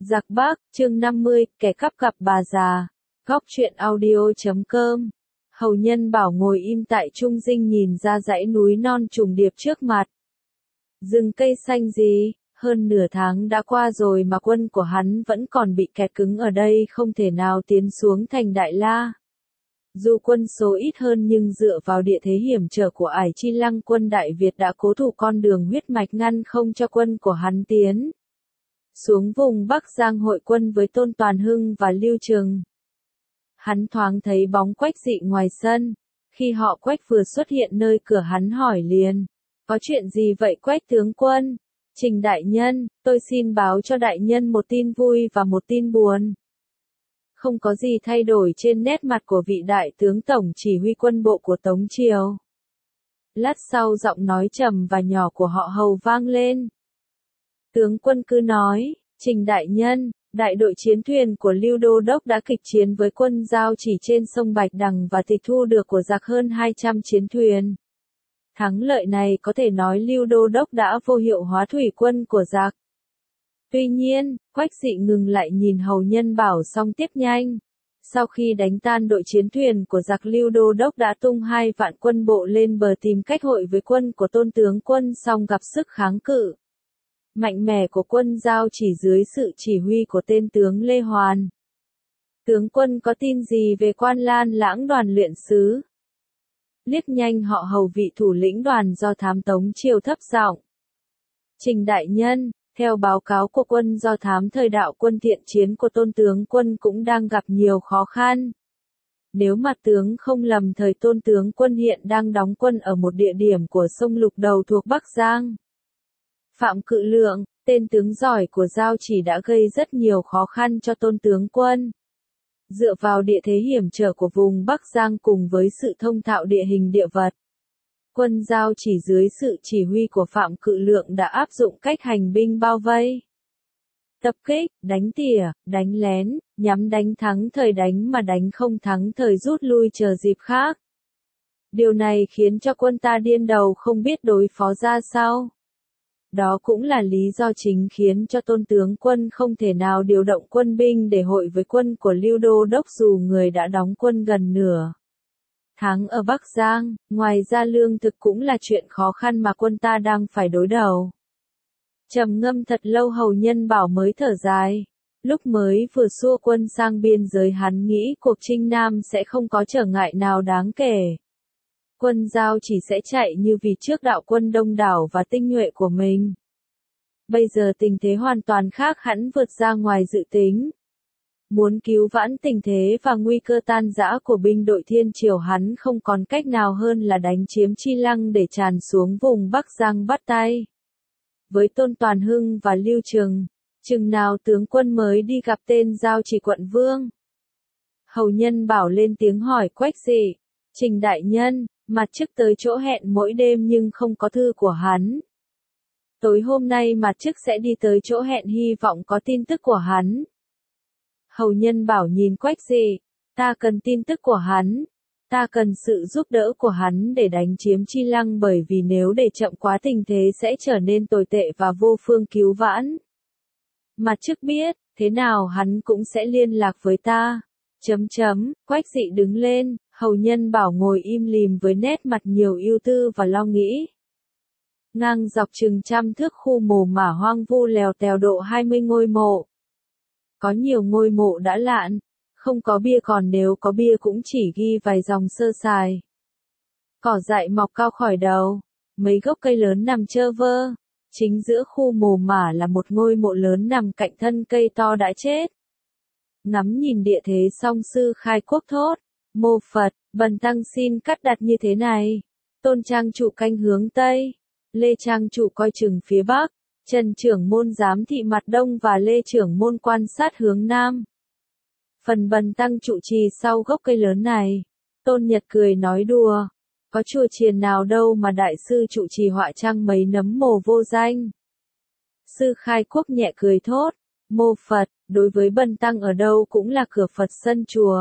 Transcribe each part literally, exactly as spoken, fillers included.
Giặc Bắc, chương năm mươi, kẻ cắp gặp bà già. Góc truyện audio chấm com. Hầu Nhân Bảo ngồi im tại trung dinh nhìn ra dãy núi non trùng điệp trước mặt. Rừng cây xanh gì, hơn nửa tháng đã qua rồi mà quân của hắn vẫn còn bị kẹt cứng ở đây, không thể nào tiến xuống thành Đại La. Dù quân số ít hơn nhưng dựa vào địa thế hiểm trở của Ải Chi Lăng, quân Đại Việt đã cố thủ con đường huyết mạch ngăn không cho quân của hắn tiến xuống vùng Bắc Giang hội quân với Tôn Toàn Hưng và Lưu Trừng. Hắn thoáng thấy bóng Quách Dị ngoài sân. Khi họ Quách vừa xuất hiện nơi cửa, hắn hỏi liền: có chuyện gì vậy Quách tướng quân? Trình đại nhân, tôi xin báo cho đại nhân một tin vui và một tin buồn. Không có gì thay đổi trên nét mặt của vị đại tướng tổng chỉ huy quân bộ của Tống Triều. Lát sau giọng nói trầm và nhỏ của họ Hầu vang lên. Tướng quân cứ nói. Trình đại nhân, đại đội chiến thuyền của Lưu Đô Đốc đã kịch chiến với quân Giao Chỉ trên sông Bạch Đằng và tịch thu được của giặc hơn hai trăm chiến thuyền. Thắng lợi này có thể nói Lưu Đô Đốc đã vô hiệu hóa thủy quân của giặc. Tuy nhiên, Quách Dị ngừng lại nhìn Hầu Nhân Bảo xong tiếp nhanh. Sau khi đánh tan đội chiến thuyền của giặc, Lưu Đô Đốc đã tung hai vạn quân bộ lên bờ tìm cách hội với quân của Tôn tướng quân, song gặp sức kháng cự mạnh mẽ của quân Giao Chỉ dưới sự chỉ huy của tên tướng Lê Hoàn. Tướng quân có tin gì về Quan Lan Lãng đoàn luyện sứ? Liếc nhanh họ Hầu, vị thủ lĩnh đoàn do thám Tống Triều thấp giọng. Trình đại nhân, theo báo cáo của quân do thám, thời đạo quân thiện chiến của Tôn tướng quân cũng đang gặp nhiều khó khăn. Nếu mà tướng không lầm, thời Tôn tướng quân hiện đang đóng quân ở một địa điểm của sông Lục Đầu thuộc Bắc Giang. Phạm Cự Lượng, tên tướng giỏi của Giao Chỉ, đã gây rất nhiều khó khăn cho Tôn tướng quân. Dựa vào địa thế hiểm trở của vùng Bắc Giang cùng với sự thông thạo địa hình địa vật, quân Giao Chỉ dưới sự chỉ huy của Phạm Cự Lượng đã áp dụng cách hành binh bao vây, tập kích, đánh tỉa, đánh lén, nhắm đánh thắng thời đánh mà đánh không thắng thời rút lui chờ dịp khác. Điều này khiến cho quân ta điên đầu không biết đối phó ra sao. Đó cũng là lý do chính khiến cho Tôn tướng quân không thể nào điều động quân binh để hội với quân của Lưu Đô Đốc, dù người đã đóng quân gần nửa tháng ở Bắc Giang. Ngoài ra lương thực cũng là chuyện khó khăn mà quân ta đang phải đối đầu. Trầm ngâm thật lâu, Hầu Nhân Bảo mới thở dài. Lúc mới vừa xua quân sang biên giới, hắn nghĩ cuộc chinh Nam sẽ không có trở ngại nào đáng kể. Quân Giao Chỉ sẽ chạy như vì trước đạo quân đông đảo và tinh nhuệ của mình. Bây giờ tình thế hoàn toàn khác hẳn, vượt ra ngoài dự tính. Muốn cứu vãn tình thế và nguy cơ tan rã của binh đội Thiên Triều, hắn không còn cách nào hơn là đánh chiếm Chi Lăng để tràn xuống vùng Bắc Giang bắt tay với Tôn Toàn Hưng và Lưu Trừng. Chừng nào tướng quân mới đi gặp tên Giao Chỉ quận vương? Hầu Nhân Bảo lên tiếng hỏi Quách Dị. Trình đại nhân, mặt chức tới chỗ hẹn mỗi đêm nhưng không có thư của hắn. Tối hôm nay mặt chức sẽ đi tới chỗ hẹn, hy vọng có tin tức của hắn. Hầu Nhân Bảo nhìn Quách Dị. Ta cần tin tức của hắn. Ta cần sự giúp đỡ của hắn để đánh chiếm Chi Lăng, bởi vì nếu để chậm quá tình thế sẽ trở nên tồi tệ và vô phương cứu vãn. Mặt chức biết, thế nào hắn cũng sẽ liên lạc với ta. Chấm chấm, Quách Dị đứng lên. Hầu Nhân Bảo ngồi im lìm với nét mặt nhiều ưu tư và lo nghĩ. Ngang dọc chừng trăm thước khu mồ mả hoang vu lèo tèo độ hai mươi ngôi mộ. Có nhiều ngôi mộ đã lạn, không có bia, còn nếu có bia cũng chỉ ghi vài dòng sơ sài. Cỏ dại mọc cao khỏi đầu, mấy gốc cây lớn nằm trơ vơ. Chính giữa khu mồ mả là một ngôi mộ lớn nằm cạnh thân cây to đã chết. Ngắm nhìn địa thế xong, Sư Khai Quốc thốt: Mô Phật, bần tăng xin cắt đặt như thế này. Tôn trang chủ canh hướng Tây, Lê trang chủ coi chừng phía Bắc, Trần trưởng môn giám thị mặt Đông và Lê trưởng môn quan sát hướng Nam. Phần bần tăng trụ trì sau gốc cây lớn này. Tôn Nhật cười nói đùa: có chùa chiền nào đâu mà đại sư trụ trì họa trang mấy nấm mồ vô danh. Sư Khai Quốc nhẹ cười thốt: Mô Phật, đối với bần tăng ở đâu cũng là cửa Phật sân chùa.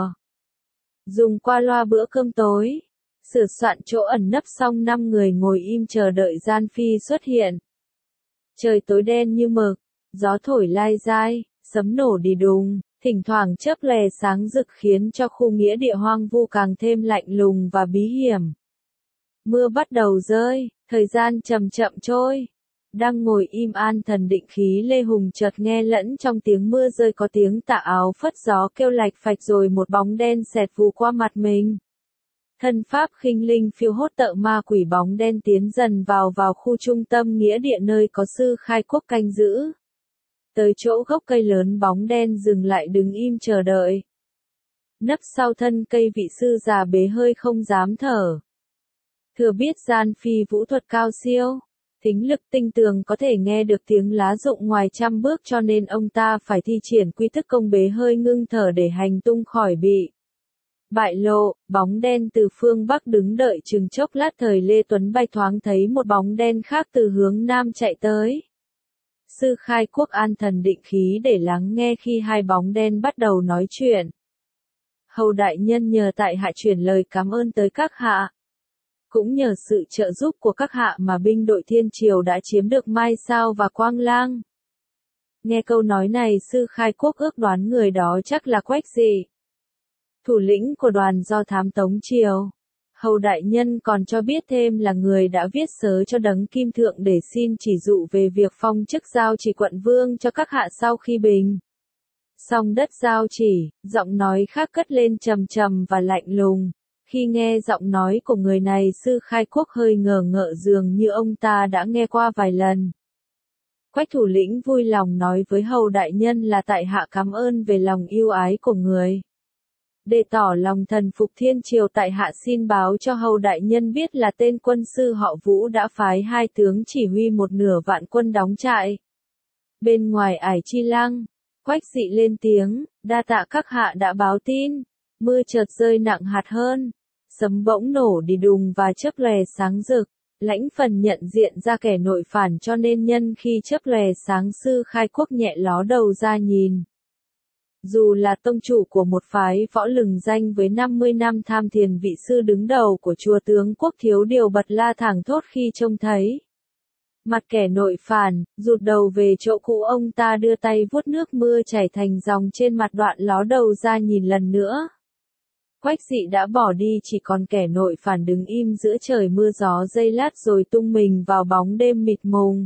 Dùng qua loa bữa cơm tối, sửa soạn chỗ ẩn nấp xong, năm người ngồi im chờ đợi Gian Phi xuất hiện. Trời tối đen như mực, gió thổi lai dai, Sấm nổ đi đùng, thỉnh thoảng chớp lè sáng rực khiến cho khu nghĩa địa hoang vu càng thêm lạnh lùng và bí hiểm. Mưa bắt đầu rơi, thời gian chậm chậm trôi. Đang ngồi im an thần định khí Lê Hùng chợt nghe lẫn trong tiếng mưa rơi có tiếng tà áo phất gió kêu lạch phạch rồi một bóng đen xẹt vù qua mặt mình. Thân pháp khinh linh phiêu hốt tợ ma quỷ bóng đen tiến dần vào vào khu trung tâm nghĩa địa nơi có sư khai quốc canh giữ. Tới chỗ gốc cây lớn bóng đen dừng lại đứng im chờ đợi. Nấp sau thân cây vị sư già bế hơi không dám thở. Thừa biết gian phi vũ thuật cao siêu, thính lực tinh tường có thể nghe được tiếng lá rụng ngoài trăm bước cho nên ông ta phải thi triển quy thức công bế hơi ngưng thở để hành tung khỏi bị bại lộ. Bóng đen từ phương Bắc đứng đợi chừng chốc lát thời Lê Tuấn Bạch thoáng thấy một bóng đen khác từ hướng Nam chạy tới. Sư khai quốc an thần định khí để lắng nghe khi hai bóng đen bắt đầu nói chuyện. Hầu đại nhân nhờ tại hạ chuyển lời cảm ơn tới các hạ. Cũng nhờ sự trợ giúp của các hạ mà binh đội Thiên Triều đã chiếm được Mai Sao và Quang Lang. Nghe câu nói này sư khai quốc ước đoán người đó chắc là Quách Dị, thủ lĩnh của đoàn do thám Tống Triều. Hầu đại nhân còn cho biết thêm là người đã viết sớ cho đấng kim thượng để xin chỉ dụ về việc phong chức giao chỉ quận vương cho các hạ sau khi bình xong đất giao chỉ. Giọng nói khác cất lên trầm trầm và lạnh lùng. Khi nghe giọng nói của người này sư khai quốc hơi ngờ ngợ dường như ông ta đã nghe qua vài lần. Quách thủ lĩnh vui lòng nói với hầu đại nhân là tại hạ cảm ơn về lòng yêu ái của người. Để tỏ lòng thần phục Thiên Triều tại hạ xin báo cho hầu đại nhân biết là tên quân sư họ Vũ đã phái hai tướng chỉ huy một nửa vạn quân đóng trại bên ngoài ải Chi Lăng. Quách Dị lên tiếng, đa tạ các hạ đã báo tin. Mưa chợt rơi nặng hạt hơn, sấm bỗng nổ đi đùng và chớp lòe sáng rực. Lãnh Phần nhận diện ra kẻ nội phản cho nên nhân khi chớp lòe sáng sư khai quốc nhẹ ló đầu ra nhìn. Dù là tông chủ của một phái võ lừng danh với năm mươi năm tham thiền vị sư đứng đầu của chùa tướng quốc thiếu điều bật la thảng thốt khi trông thấy mặt kẻ nội phản, rụt đầu về chỗ cũ ông ta đưa tay vuốt nước mưa chảy thành dòng trên mặt đoạn ló đầu ra nhìn lần nữa. Quách Dị đã bỏ đi chỉ còn kẻ nội phản đứng im giữa trời mưa gió giây lát rồi tung mình vào bóng đêm mịt mùng.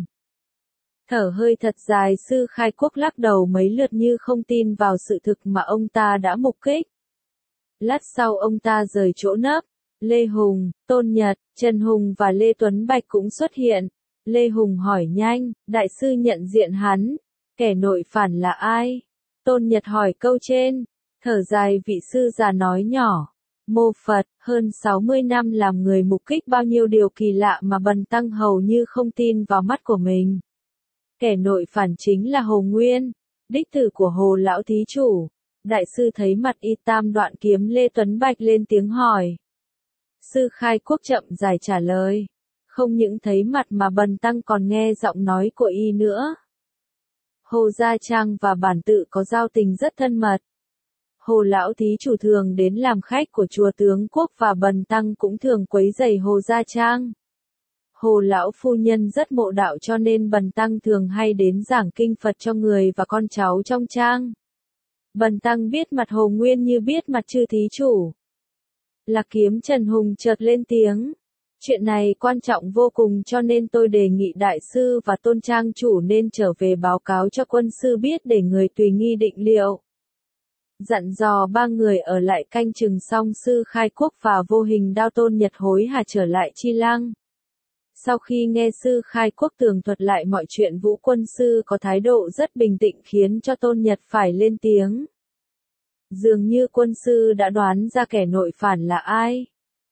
Thở hơi thật dài sư khai quốc lắc đầu mấy lượt như không tin vào sự thực mà ông ta đã mục kích. Lát sau ông ta rời chỗ nấp. Lê Hùng, Tôn Nhật, Trần Hùng và Lê Tuấn Bạch cũng xuất hiện. Lê Hùng hỏi nhanh, đại sư nhận diện hắn, kẻ nội phản là ai? Tôn Nhật hỏi câu trên, thở dài vị sư già nói nhỏ, mô Phật, hơn sáu mươi năm làm người mục kích bao nhiêu điều kỳ lạ mà bần tăng hầu như không tin vào mắt của mình. Kẻ nội phản chính là Hồ Nguyên, đích tử của Hồ Lão Thí Chủ. Đại sư thấy mặt y tam đoạn kiếm Lê Tuấn Bạch lên tiếng hỏi. Sư khai quốc chậm dài trả lời. Không những thấy mặt mà bần tăng còn nghe giọng nói của y nữa. Hồ Gia Trang và bản tự có giao tình rất thân mật. Hồ Lão Thí Chủ thường đến làm khách của chùa tướng quốc và bần tăng cũng thường quấy rầy Hồ Gia Trang. Hồ Lão Phu Nhân rất mộ đạo cho nên bần tăng thường hay đến giảng kinh Phật cho người và con cháu trong trang. Bần tăng biết mặt Hồ Nguyên như biết mặt chư thí chủ. Lạc Kiếm Trần Hùng chợt lên tiếng. Chuyện này quan trọng vô cùng cho nên tôi đề nghị đại sư và tôn trang chủ nên trở về báo cáo cho quân sư biết để người tùy nghi định liệu. Dặn dò ba người ở lại canh chừng xong sư khai quốc và vô hình đao Tôn Nhật hối hả trở lại Chi Lăng. Sau khi nghe sư khai quốc tường thuật lại mọi chuyện Vũ quân sư có thái độ rất bình tĩnh khiến cho Tôn Nhật phải lên tiếng. Dường như quân sư đã đoán ra kẻ nội phản là ai.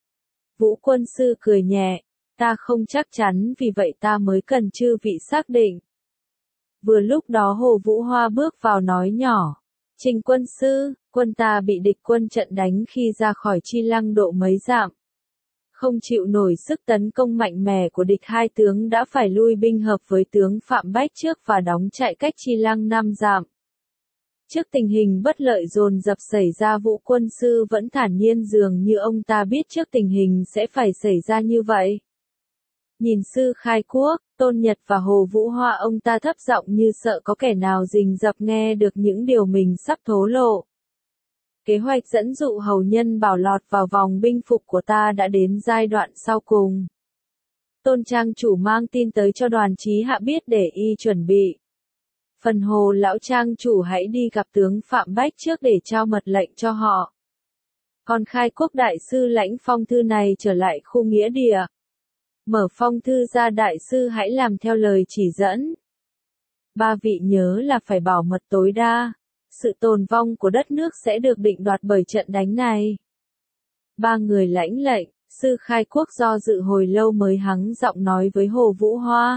Vũ quân sư cười nhẹ, ta không chắc chắn vì vậy ta mới cần chư vị xác định. Vừa lúc đó Hồ Vũ Hoa bước vào nói nhỏ, Trình quân sư, quân ta bị địch quân trận đánh khi ra khỏi Chi Lăng độ mấy dặm. Không chịu nổi sức tấn công mạnh mẽ của địch hai tướng đã phải lui binh hợp với tướng Phạm Bách trước và đóng trại cách Chi Lăng năm dặm. Trước tình hình bất lợi dồn dập xảy ra Vũ quân sư vẫn thản nhiên dường như ông ta biết trước tình hình sẽ phải xảy ra như vậy. Nhìn sư khai quốc, Tôn Nhật và Hồ Vũ Hoa ông ta thấp giọng như sợ có kẻ nào rình rập nghe được những điều mình sắp thổ lộ. Kế hoạch dẫn dụ hầu nhân bảo lọt vào vòng binh phục của ta đã đến giai đoạn sau cùng. Tôn trang chủ mang tin tới cho Đoàn Chí Hạ biết để y chuẩn bị. Phần Hồ lão trang chủ hãy đi gặp tướng Phạm Bách trước để trao mật lệnh cho họ. Còn Khai Quốc đại sư lãnh phong thư này trở lại khu nghĩa địa. Mở phong thư ra, đại sư hãy làm theo lời chỉ dẫn. Ba vị nhớ là phải bảo mật tối đa. Sự tồn vong của đất nước sẽ được định đoạt bởi trận đánh này. Ba người lãnh lệnh, sư Khai Quốc do dự hồi lâu mới hắng giọng nói với Hồ Vũ Hoa.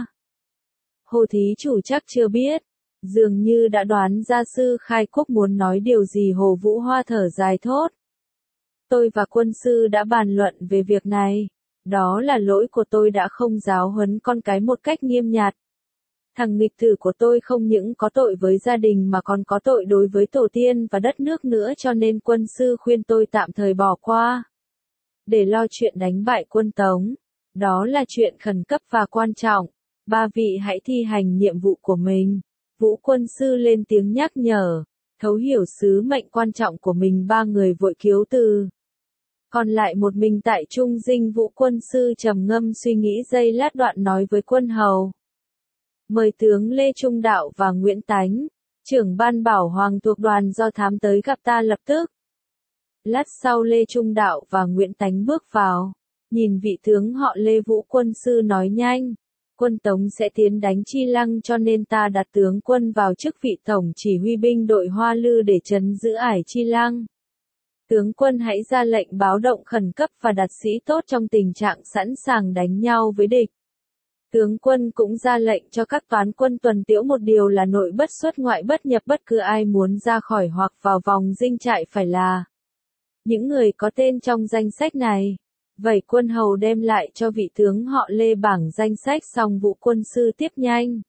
Hồ thí chủ chắc chưa biết. Dường như đã đoán ra sư Khai Quốc muốn nói điều gì. Hồ Vũ Hoa thở dài thốt. Tôi và quân sư đã bàn luận về việc này. Đó là lỗi của tôi đã không giáo huấn con cái một cách nghiêm nhặt. Thằng nghịch tử của tôi không những có tội với gia đình mà còn có tội đối với tổ tiên và đất nước nữa, cho nên quân sư khuyên tôi tạm thời bỏ qua. Để lo chuyện đánh bại quân Tống. Đó là chuyện khẩn cấp và quan trọng. Ba vị hãy thi hành nhiệm vụ của mình. Vũ quân sư lên tiếng nhắc nhở. Thấu hiểu sứ mệnh quan trọng của mình, ba người vội kiếu từ. Còn lại một mình tại Trung Dinh, Vũ quân sư trầm ngâm suy nghĩ giây lát, đoạn nói với quân hầu. Mời tướng Lê Trung Đạo và Nguyễn Tánh, trưởng ban bảo hoàng thuộc đoàn do thám tới gặp ta lập tức. Lát sau Lê Trung Đạo và Nguyễn Tánh bước vào, nhìn vị tướng họ Lê. Vũ quân sư nói nhanh, quân Tống sẽ tiến đánh Chi Lăng, cho nên ta đặt tướng quân vào chức vị tổng chỉ huy binh đội Hoa Lư để trấn giữ ải Chi Lăng. Tướng quân hãy ra lệnh báo động khẩn cấp và đặt sĩ tốt trong tình trạng sẵn sàng đánh nhau với địch. Tướng quân cũng ra lệnh cho các toán quân tuần tiễu một điều là nội bất xuất ngoại bất nhập, bất cứ ai muốn ra khỏi hoặc vào vòng dinh trại phải là những người có tên trong danh sách này. Vậy quân hầu đem lại cho vị tướng họ Lê bảng danh sách, xong Vũ quân sư tiếp nhanh.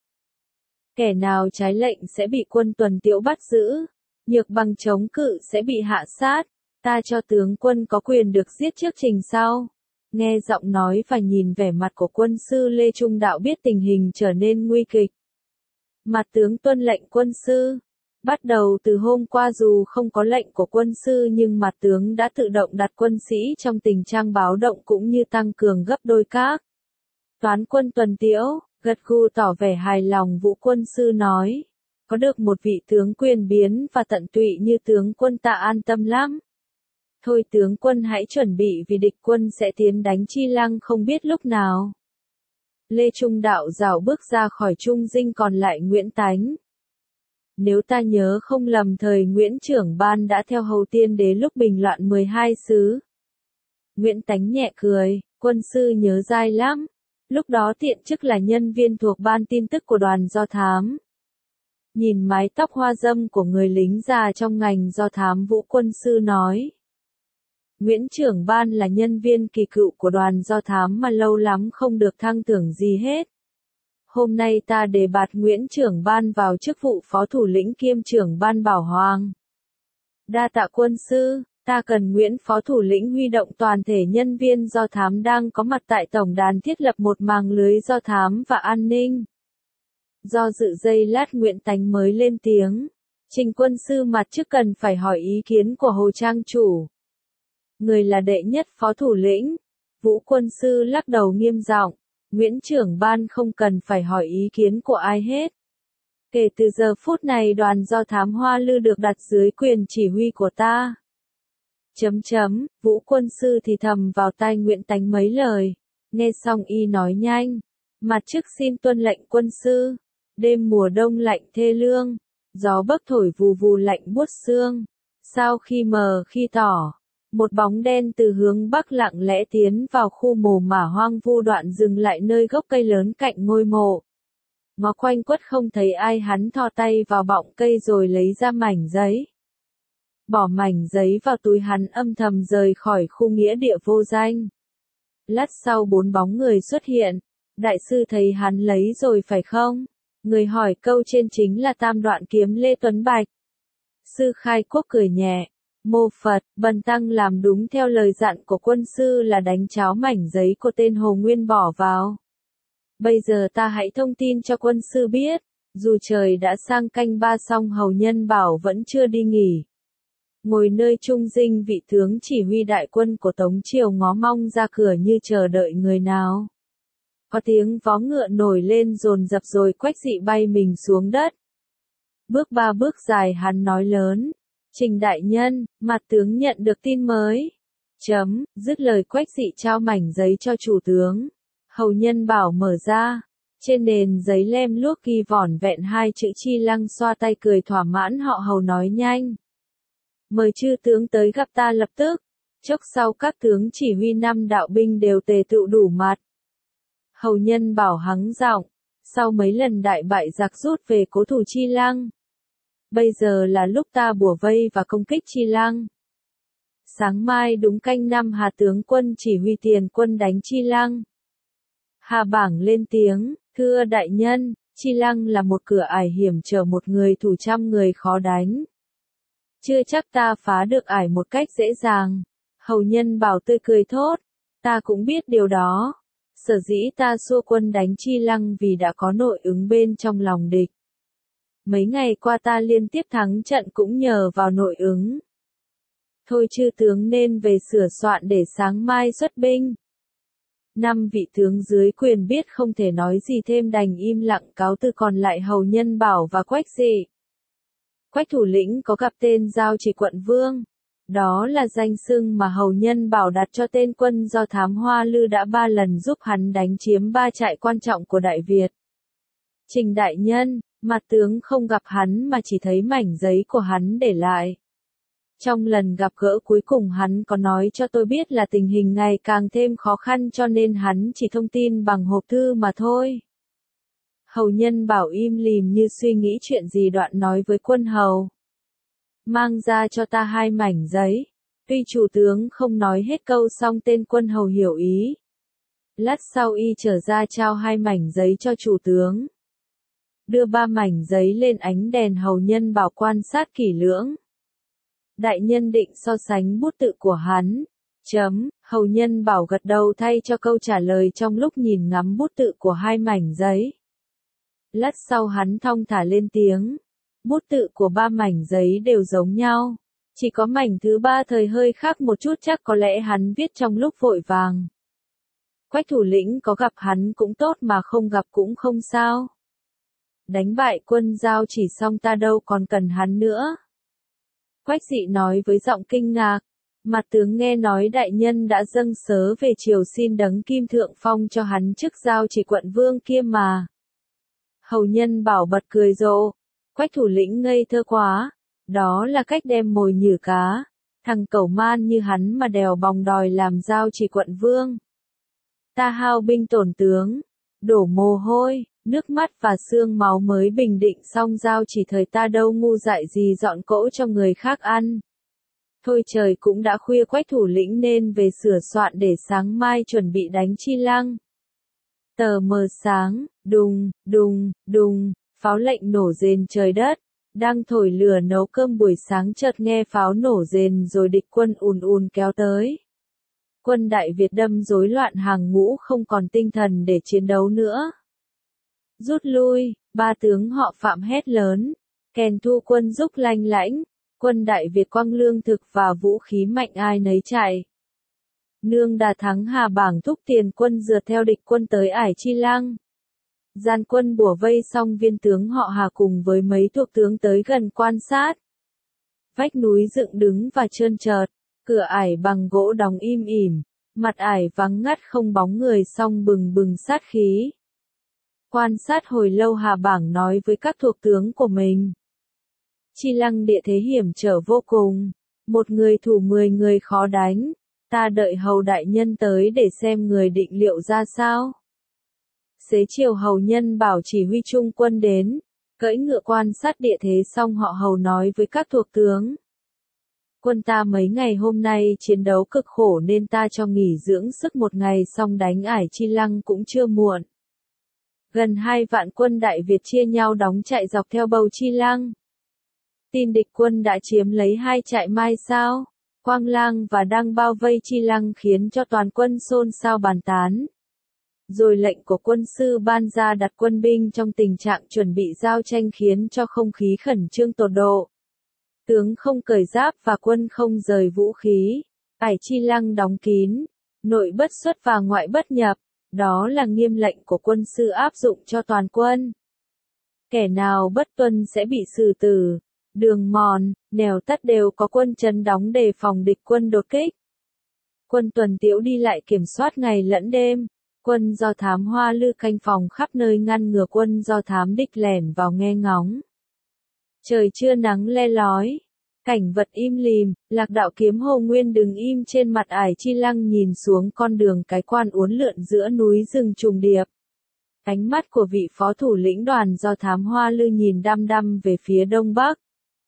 Kẻ nào trái lệnh sẽ bị quân tuần tiễu bắt giữ, nhược bằng chống cự sẽ bị hạ sát. Ta cho tướng quân có quyền được giết trước trình sau. Nghe giọng nói và nhìn vẻ mặt của quân sư Lê Trung Đạo biết tình hình trở nên nguy kịch. Mặt tướng tuân lệnh quân sư. Bắt đầu từ hôm qua dù không có lệnh của quân sư nhưng mặt tướng đã tự động đặt quân sĩ trong tình trạng báo động cũng như tăng cường gấp đôi các toán quân tuần tiễu. Gật gù tỏ vẻ hài lòng, Vũ quân sư nói. Có được một vị tướng quyền biến và tận tụy như tướng quân ta an tâm lắm. Thôi tướng quân hãy chuẩn bị vì địch quân sẽ tiến đánh Chi Lăng không biết lúc nào. Lê Trung Đạo rảo bước ra khỏi Trung Dinh, còn lại Nguyễn Tánh. Nếu ta nhớ không lầm, thời Nguyễn trưởng ban đã theo hầu tiên đế lúc bình loạn mười hai xứ. Nguyễn Tánh nhẹ cười, quân sư nhớ dai lắm. Lúc đó tiện chức là nhân viên thuộc ban tin tức của đoàn do thám. Nhìn mái tóc hoa dâm của người lính già trong ngành do thám, Vũ quân sư nói. Nguyễn trưởng ban là nhân viên kỳ cựu của đoàn do thám mà lâu lắm không được thăng thưởng gì hết. Hôm nay ta đề bạt Nguyễn trưởng ban vào chức vụ phó thủ lĩnh kiêm trưởng ban bảo hoàng. Đa tạ quân sư, ta cần Nguyễn phó thủ lĩnh huy động toàn thể nhân viên do thám đang có mặt tại tổng đàn thiết lập một màng lưới do thám và an ninh. Do dự giây lát Nguyễn Tánh mới lên tiếng. Trình quân sư mặt trước cần phải hỏi ý kiến của Hồ trang chủ. Người là đệ nhất phó thủ lĩnh. Vũ quân sư lắc đầu nghiêm giọng. Nguyễn trưởng ban không cần phải hỏi ý kiến của ai hết. Kể từ giờ phút này đoàn do thám Hoa Lư được đặt dưới quyền chỉ huy của ta. Chấm chấm, Vũ quân sư thì thầm vào tai Nguyễn Tánh mấy lời. Nghe xong y nói nhanh. Mặt trước xin tuân lệnh quân sư. Đêm mùa đông lạnh thê lương. Gió bấc thổi vù vù lạnh buốt xương. Sao khi mờ khi tỏ. Một bóng đen từ hướng bắc lặng lẽ tiến vào khu mồ mả hoang vu, đoạn dừng lại nơi gốc cây lớn cạnh ngôi mộ. Ngó quanh quất không thấy ai, hắn thò tay vào bọng cây rồi lấy ra mảnh giấy. Bỏ mảnh giấy vào túi, hắn âm thầm rời khỏi khu nghĩa địa vô danh. Lát sau bốn bóng người xuất hiện. Đại sư thấy hắn lấy rồi phải không? Người hỏi câu trên chính là tam đoạn kiếm Lê Tuấn Bạch. Sư Khai Quốc cười nhẹ. Mô Phật, bần tăng làm đúng theo lời dặn của quân sư là đánh cháo mảnh giấy của tên Hồ Nguyên bỏ vào Bây giờ ta hãy thông tin cho quân sư biết, dù trời đã sang canh ba song hầu nhân bảo vẫn chưa đi nghỉ. Ngồi nơi trung dinh vị tướng chỉ huy đại quân của Tống Triều ngó mong ra cửa như chờ đợi người nào. Có tiếng vó ngựa nổi lên dồn dập rồi Quách Dị bay mình xuống đất. Bước ba bước dài hắn nói lớn, Trình đại nhân, mặt tướng nhận được tin mới. Chấm, dứt lời Quách Dị trao mảnh giấy cho chủ tướng. Hầu nhân bảo mở ra, trên nền giấy lem luốc ghi vỏn vẹn hai chữ Chi Lăng. Xoa tay cười thỏa mãn, họ Hầu nói nhanh. Mời chư tướng tới gặp ta lập tức. Chốc sau các tướng chỉ huy năm đạo binh đều tề tựu đủ mặt. Hầu nhân bảo hắng giọng, sau mấy lần đại bại giặc rút về cố thủ Chi Lăng. Bây giờ là lúc ta bủa vây và công kích Chi Lăng. Sáng mai đúng canh năm Hà tướng quân chỉ huy tiền quân đánh Chi Lăng. Hà Bảng lên tiếng, thưa đại nhân, Chi Lăng là một cửa ải hiểm trở, một người thủ trăm người khó đánh. Chưa chắc ta phá được ải một cách dễ dàng. Hầu nhân bảo tươi cười thốt, ta cũng biết điều đó. Sở dĩ ta xua quân đánh Chi Lăng vì đã có nội ứng bên trong lòng địch. Mấy ngày qua ta liên tiếp thắng trận cũng nhờ vào nội ứng. Thôi chư tướng nên về sửa soạn để sáng mai xuất binh. Năm vị tướng dưới quyền biết không thể nói gì thêm đành im lặng cáo từ, còn lại hầu nhân bảo và Quách Dị. Quách thủ lĩnh có gặp tên Giao Chỉ quận vương. Đó là danh xưng mà hầu nhân bảo đặt cho tên quân do thám hoa Lư đã ba lần giúp hắn đánh chiếm ba trại quan trọng của Đại Việt. Trình đại nhân, mặt tướng không gặp hắn mà chỉ thấy mảnh giấy của hắn để lại. Trong lần gặp gỡ cuối cùng hắn có nói cho tôi biết là tình hình ngày càng thêm khó khăn cho nên hắn chỉ thông tin bằng hộp thư mà thôi. Hầu nhân bảo im lìm như suy nghĩ chuyện gì, đoạn nói với quân hầu. Mang ra cho ta hai mảnh giấy. Tuy chủ tướng không nói hết câu xong tên quân hầu hiểu ý. Lát sau y trở ra trao hai mảnh giấy cho chủ tướng. Đưa ba mảnh giấy lên ánh đèn, hầu nhân bảo quan sát kỹ lưỡng. Đại nhân định so sánh bút tự của hắn. Chấm, hầu nhân bảo gật đầu thay cho câu trả lời trong lúc nhìn ngắm bút tự của hai mảnh giấy. Lát sau hắn thong thả lên tiếng. Bút tự của ba mảnh giấy đều giống nhau. Chỉ có mảnh thứ ba thời hơi khác một chút, chắc có lẽ hắn viết trong lúc vội vàng. Quách thủ lĩnh có gặp hắn cũng tốt mà không gặp cũng không sao. Đánh bại quân Giao Chỉ xong ta đâu còn cần hắn nữa. Quách Dị nói với giọng kinh ngạc. Mặt tướng nghe nói đại nhân đã dâng sớ về triều xin đấng kim thượng phong cho hắn chức Giao Chỉ quận vương kia mà. Hầu nhân bảo bật cười rộ. Quách thủ lĩnh ngây thơ quá. Đó là cách đem mồi nhử cá. Thằng cẩu man như hắn mà đèo bòng đòi làm Giao Chỉ quận vương. Ta hao binh tổn tướng. Đổ mồ hôi, nước mắt và xương máu mới bình định xong Giao Chỉ thời ta đâu ngu dại gì dọn cỗ cho người khác ăn. Thôi trời cũng đã khuya, Quách thủ lĩnh nên về sửa soạn để sáng mai chuẩn bị đánh Chi Lăng. Tờ mờ sáng, đùng, đùng, đùng, pháo lệnh nổ rền trời đất. Đang thổi lửa nấu cơm buổi sáng chợt nghe pháo nổ rền rồi địch quân ùn ùn kéo tới. Quân Đại Việt đâm rối loạn hàng ngũ, không còn tinh thần để chiến đấu nữa. Rút lui, ba tướng họ Phạm hét lớn. Kèn thu quân rúc lanh lãnh. Quân Đại Việt quăng lương thực và vũ khí mạnh ai nấy chạy. Nương Đà thắng Hà Bảng thúc tiền quân rượt theo địch quân tới ải Chi Lăng. Gian quân bủa vây xong, viên tướng họ Hà cùng với mấy thuộc tướng tới gần quan sát. Vách núi dựng đứng và trơn trợt, cửa ải bằng gỗ đóng im ỉm, mặt ải vắng ngắt không bóng người song bừng bừng sát khí. Quan sát hồi lâu, Hà Bảng nói với các thuộc tướng của mình. Chi Lăng địa thế hiểm trở vô cùng, một người thủ mười người khó đánh, ta đợi hầu đại nhân tới để xem người định liệu ra sao. Xế chiều hầu nhân bảo chỉ huy trung quân đến, cưỡi ngựa quan sát địa thế xong họ hầu nói với các thuộc tướng. Quân ta mấy ngày hôm nay chiến đấu cực khổ nên ta cho nghỉ dưỡng sức một ngày xong đánh ải Chi Lăng cũng chưa muộn. Gần hai vạn quân Đại Việt chia nhau đóng trại dọc theo bầu Chi Lăng. Tin địch quân đã chiếm lấy hai trại Mai Sao, Quang Lang và đang bao vây Chi Lăng khiến cho toàn quân xôn xao bàn tán. Rồi lệnh của quân sư ban ra đặt quân binh trong tình trạng chuẩn bị giao tranh khiến cho không khí khẩn trương tột độ. Tướng không cởi giáp và quân không rời vũ khí. Ải Chi Lăng đóng kín. Nội bất xuất và ngoại bất nhập. Đó là nghiêm lệnh của quân sư áp dụng cho toàn quân. Kẻ nào bất tuân sẽ bị xử tử. Đường mòn, nẻo tắt đều có quân trấn đóng đề phòng địch quân đột kích. Quân tuần tiễu đi lại kiểm soát ngày lẫn đêm. Quân do thám Hoa Lư canh phòng khắp nơi ngăn ngừa quân do thám địch lẻn vào nghe ngóng. Trời trưa nắng le lói. Cảnh vật im lìm, Lạc Đạo Kiếm Hồ Nguyên đứng im trên mặt Ải Chi Lăng nhìn xuống con đường cái quan uốn lượn giữa núi rừng trùng điệp. Ánh mắt của vị phó thủ lĩnh đoàn do thám Hoa Lư nhìn đăm đăm về phía đông bắc.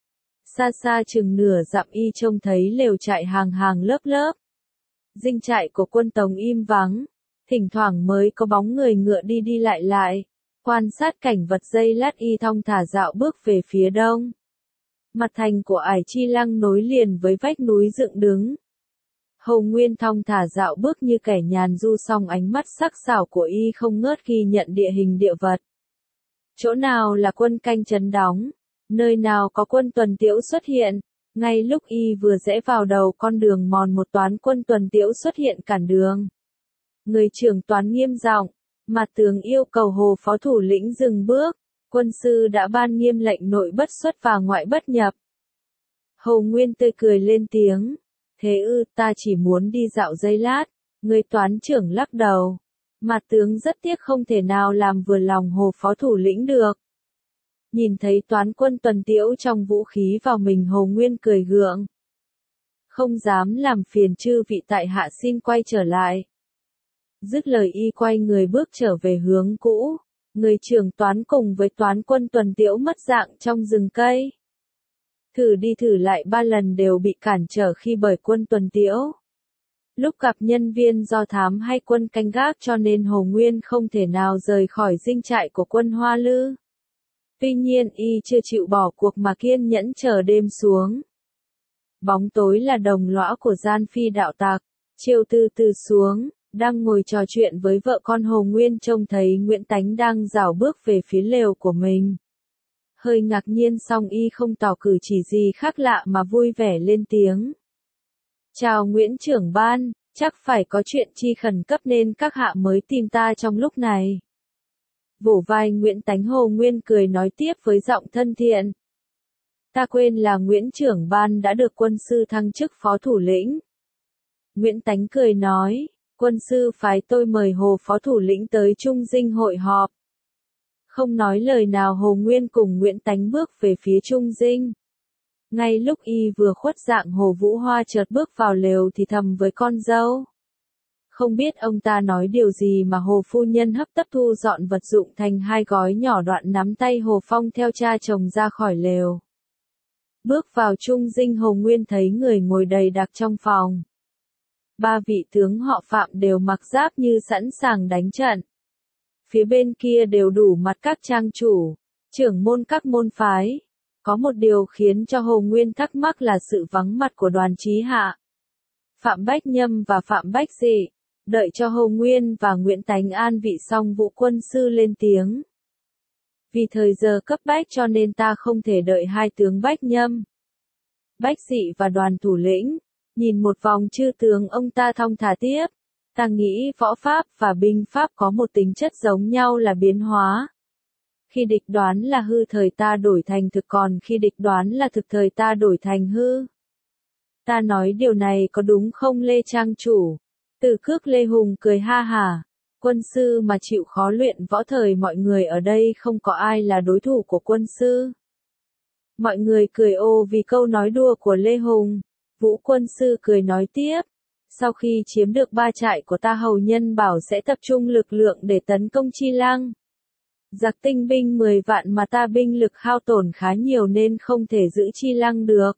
Xa xa chừng nửa dặm y trông thấy lều trại hàng hàng lớp lớp. Dinh trại của quân Tống im vắng, thỉnh thoảng mới có bóng người ngựa đi đi lại lại. Quan sát cảnh vật giây lát y thong thả dạo bước về phía đông. Mặt thành của Ải Chi Lăng nối liền với vách núi dựng đứng. Hồ Nguyên thong thả dạo bước như kẻ nhàn du song ánh mắt sắc sảo của y không ngớt ghi nhận địa hình địa vật. Chỗ nào là quân canh trấn đóng, nơi nào có quân tuần tiễu xuất hiện. Ngay lúc y vừa rẽ vào đầu con đường mòn một toán quân tuần tiễu xuất hiện cản đường. Người trưởng toán nghiêm giọng, mặt tướng yêu cầu Hồ phó thủ lĩnh dừng bước. Quân sư đã ban nghiêm lệnh nội bất xuất và ngoại bất nhập. Hồ Nguyên tươi cười lên tiếng. Thế ư, ta chỉ muốn đi dạo giây lát. Người toán trưởng lắc đầu. Mặt tướng rất tiếc không thể nào làm vừa lòng Hồ phó thủ lĩnh được. Nhìn thấy toán quân tuần tiễu trong vũ khí vào mình, Hồ Nguyên cười gượng. Không dám làm phiền chư vị tại hạ, xin quay trở lại. Dứt lời y quay người bước trở về hướng cũ. Người trưởng toán cùng với toán quân tuần tiễu mất dạng trong rừng cây. Thử đi thử lại ba lần đều bị cản trở khi bởi quân tuần tiễu. Lúc gặp nhân viên do thám hay quân canh gác cho nên Hồ Nguyên không thể nào rời khỏi dinh trại của quân Hoa Lư. Tuy nhiên y chưa chịu bỏ cuộc mà kiên nhẫn chờ đêm xuống. Bóng tối là đồng lõa của gian phi đạo tặc. Chiều từ từ xuống. Đang ngồi trò chuyện với vợ con, Hồ Nguyên trông thấy Nguyễn Tánh đang rảo bước về phía lều của mình. Hơi ngạc nhiên song y không tỏ cử chỉ gì khác lạ mà vui vẻ lên tiếng. Chào Nguyễn trưởng ban, chắc phải có chuyện chi khẩn cấp nên các hạ mới tìm ta trong lúc này. Vỗ vai Nguyễn Tánh, Hồ Nguyên cười nói tiếp với giọng thân thiện. Ta quên là Nguyễn trưởng ban đã được quân sư thăng chức phó thủ lĩnh. Nguyễn Tánh cười nói. Quân sư phái tôi mời Hồ phó thủ lĩnh tới Trung Dinh hội họp. Không nói lời nào, Hồ Nguyên cùng Nguyễn Tánh bước về phía Trung Dinh. Ngay lúc y vừa khuất dạng, Hồ Vũ Hoa chợt bước vào lều thì thầm với con dâu. Không biết ông ta nói điều gì mà Hồ phu nhân hấp tấp thu dọn vật dụng thành hai gói nhỏ, đoạn nắm tay Hồ Phong theo cha chồng ra khỏi lều. Bước vào Trung Dinh, Hồ Nguyên thấy người ngồi đầy đặc trong phòng. Ba vị tướng họ Phạm đều mặc giáp như sẵn sàng đánh trận. Phía bên kia đều đủ mặt các trang chủ, trưởng môn các môn phái. Có một điều khiến cho Hồ Nguyên thắc mắc là sự vắng mặt của Đoàn Chí Hạ, Phạm Bách Nhâm và Phạm Bách Dị. Đợi cho Hồ Nguyên và Nguyễn Tánh an vị xong, Vũ quân sư lên tiếng. Vì thời giờ cấp bách cho nên ta không thể đợi hai tướng Bách Nhâm, Bách Dị và Đoàn thủ lĩnh. Nhìn một vòng chư tướng, ông ta thong thả tiếp. Ta nghĩ võ pháp và binh pháp có một tính chất giống nhau là biến hóa. Khi địch đoán là hư, thời ta đổi thành thực, còn khi địch đoán là thực, thời ta đổi thành hư. Ta nói điều này có đúng không Lê Trang chủ? Từ Cước Lê Hùng cười ha hả. Quân sư mà chịu khó luyện võ, thời mọi người ở đây không có ai là đối thủ của quân sư. Mọi người cười ồ vì câu nói đùa của Lê Hùng. Vũ quân sư cười nói tiếp. Sau khi chiếm được ba trại của ta, hầu nhân bảo sẽ tập trung lực lượng để tấn công Chi Lăng. Giặc tinh binh mười vạn mà ta binh lực hao tổn khá nhiều nên không thể giữ Chi Lăng được.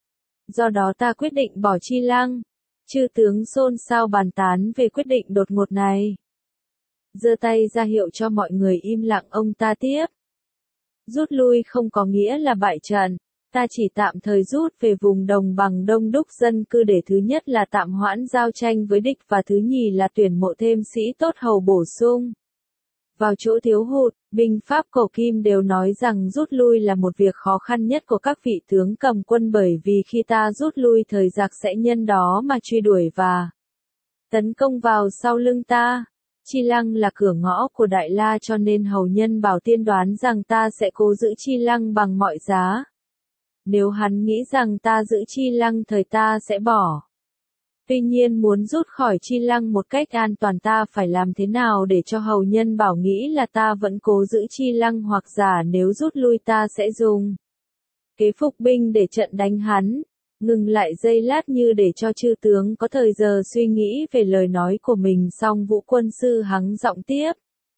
Do đó ta quyết định bỏ Chi Lăng. Chư tướng xôn xao bàn tán về quyết định đột ngột này. Giơ tay ra hiệu cho mọi người im lặng, ông ta tiếp. Rút lui không có nghĩa là bại trận. Ta chỉ tạm thời rút về vùng đồng bằng đông đúc dân cư để thứ nhất là tạm hoãn giao tranh với địch và thứ nhì là tuyển mộ thêm sĩ tốt hầu bổ sung. Vào chỗ thiếu hụt, binh Pháp cổ kim đều nói rằng rút lui là một việc khó khăn nhất của các vị tướng cầm quân bởi vì khi ta rút lui thời giặc sẽ nhân đó mà truy đuổi và tấn công vào sau lưng ta. Chi Lăng là cửa ngõ của Đại La cho nên hầu nhân Bảo tiên đoán rằng ta sẽ cố giữ Chi Lăng bằng mọi giá. Nếu hắn nghĩ rằng ta giữ Chi Lăng thời ta sẽ bỏ. Tuy nhiên muốn rút khỏi Chi Lăng một cách an toàn ta phải làm thế nào để cho hầu nhân Bảo nghĩ là ta vẫn cố giữ Chi Lăng hoặc giả nếu rút lui ta sẽ dùng kế phục binh để trận đánh hắn. Ngừng lại giây lát như để cho chư tướng có thời giờ suy nghĩ về lời nói của mình xong Vũ quân sư hắng giọng tiếp.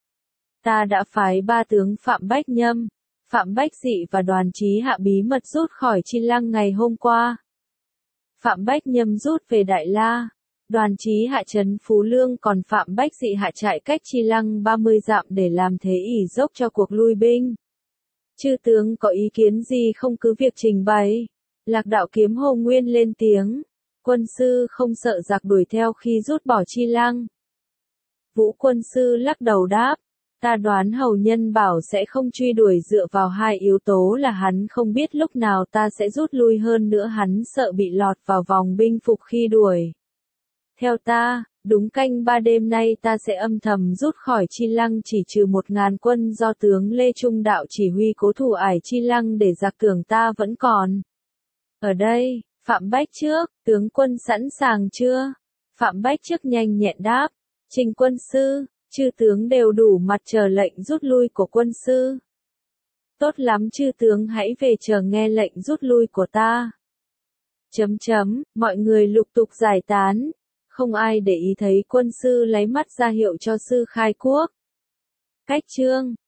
Ta đã phái ba tướng Phạm Bách Nhâm, Phạm Bách Dị và Đoàn Chí Hạ bí mật rút khỏi Chi Lăng ngày hôm qua. Phạm Bách Nhâm rút về Đại La, Đoàn Chí Hạ trấn Phú Lương còn Phạm Bách Dị hạ trại cách Chi Lăng ba mươi dặm để làm thế ỷ dốc cho cuộc lui binh. Chư tướng có ý kiến gì không cứ việc trình bày. Lạc Đạo Kiếm Hồ Nguyên lên tiếng, quân sư không sợ giặc đuổi theo khi rút bỏ Chi Lăng. Vũ quân sư lắc đầu đáp, ta đoán hầu nhân Bảo sẽ không truy đuổi dựa vào hai yếu tố là hắn không biết lúc nào ta sẽ rút lui hơn nữa hắn sợ bị lọt vào vòng binh phục khi đuổi. Theo ta, đúng canh ba đêm nay ta sẽ âm thầm rút khỏi Chi Lăng chỉ trừ một ngàn quân do tướng Lê Trung Đạo chỉ huy cố thủ ải Chi Lăng để giặc tưởng ta vẫn còn. Ở đây, Phạm Bách trước, tướng quân sẵn sàng chưa? Phạm Bách trước nhanh nhẹn đáp, trình quân sư, chư tướng đều đủ mặt chờ lệnh rút lui của quân sư. Tốt lắm chư tướng hãy về chờ nghe lệnh rút lui của ta. Chấm chấm, mọi người lục tục giải tán, không ai để ý thấy quân sư lấy mắt ra hiệu cho sư khai quốc. Cách chương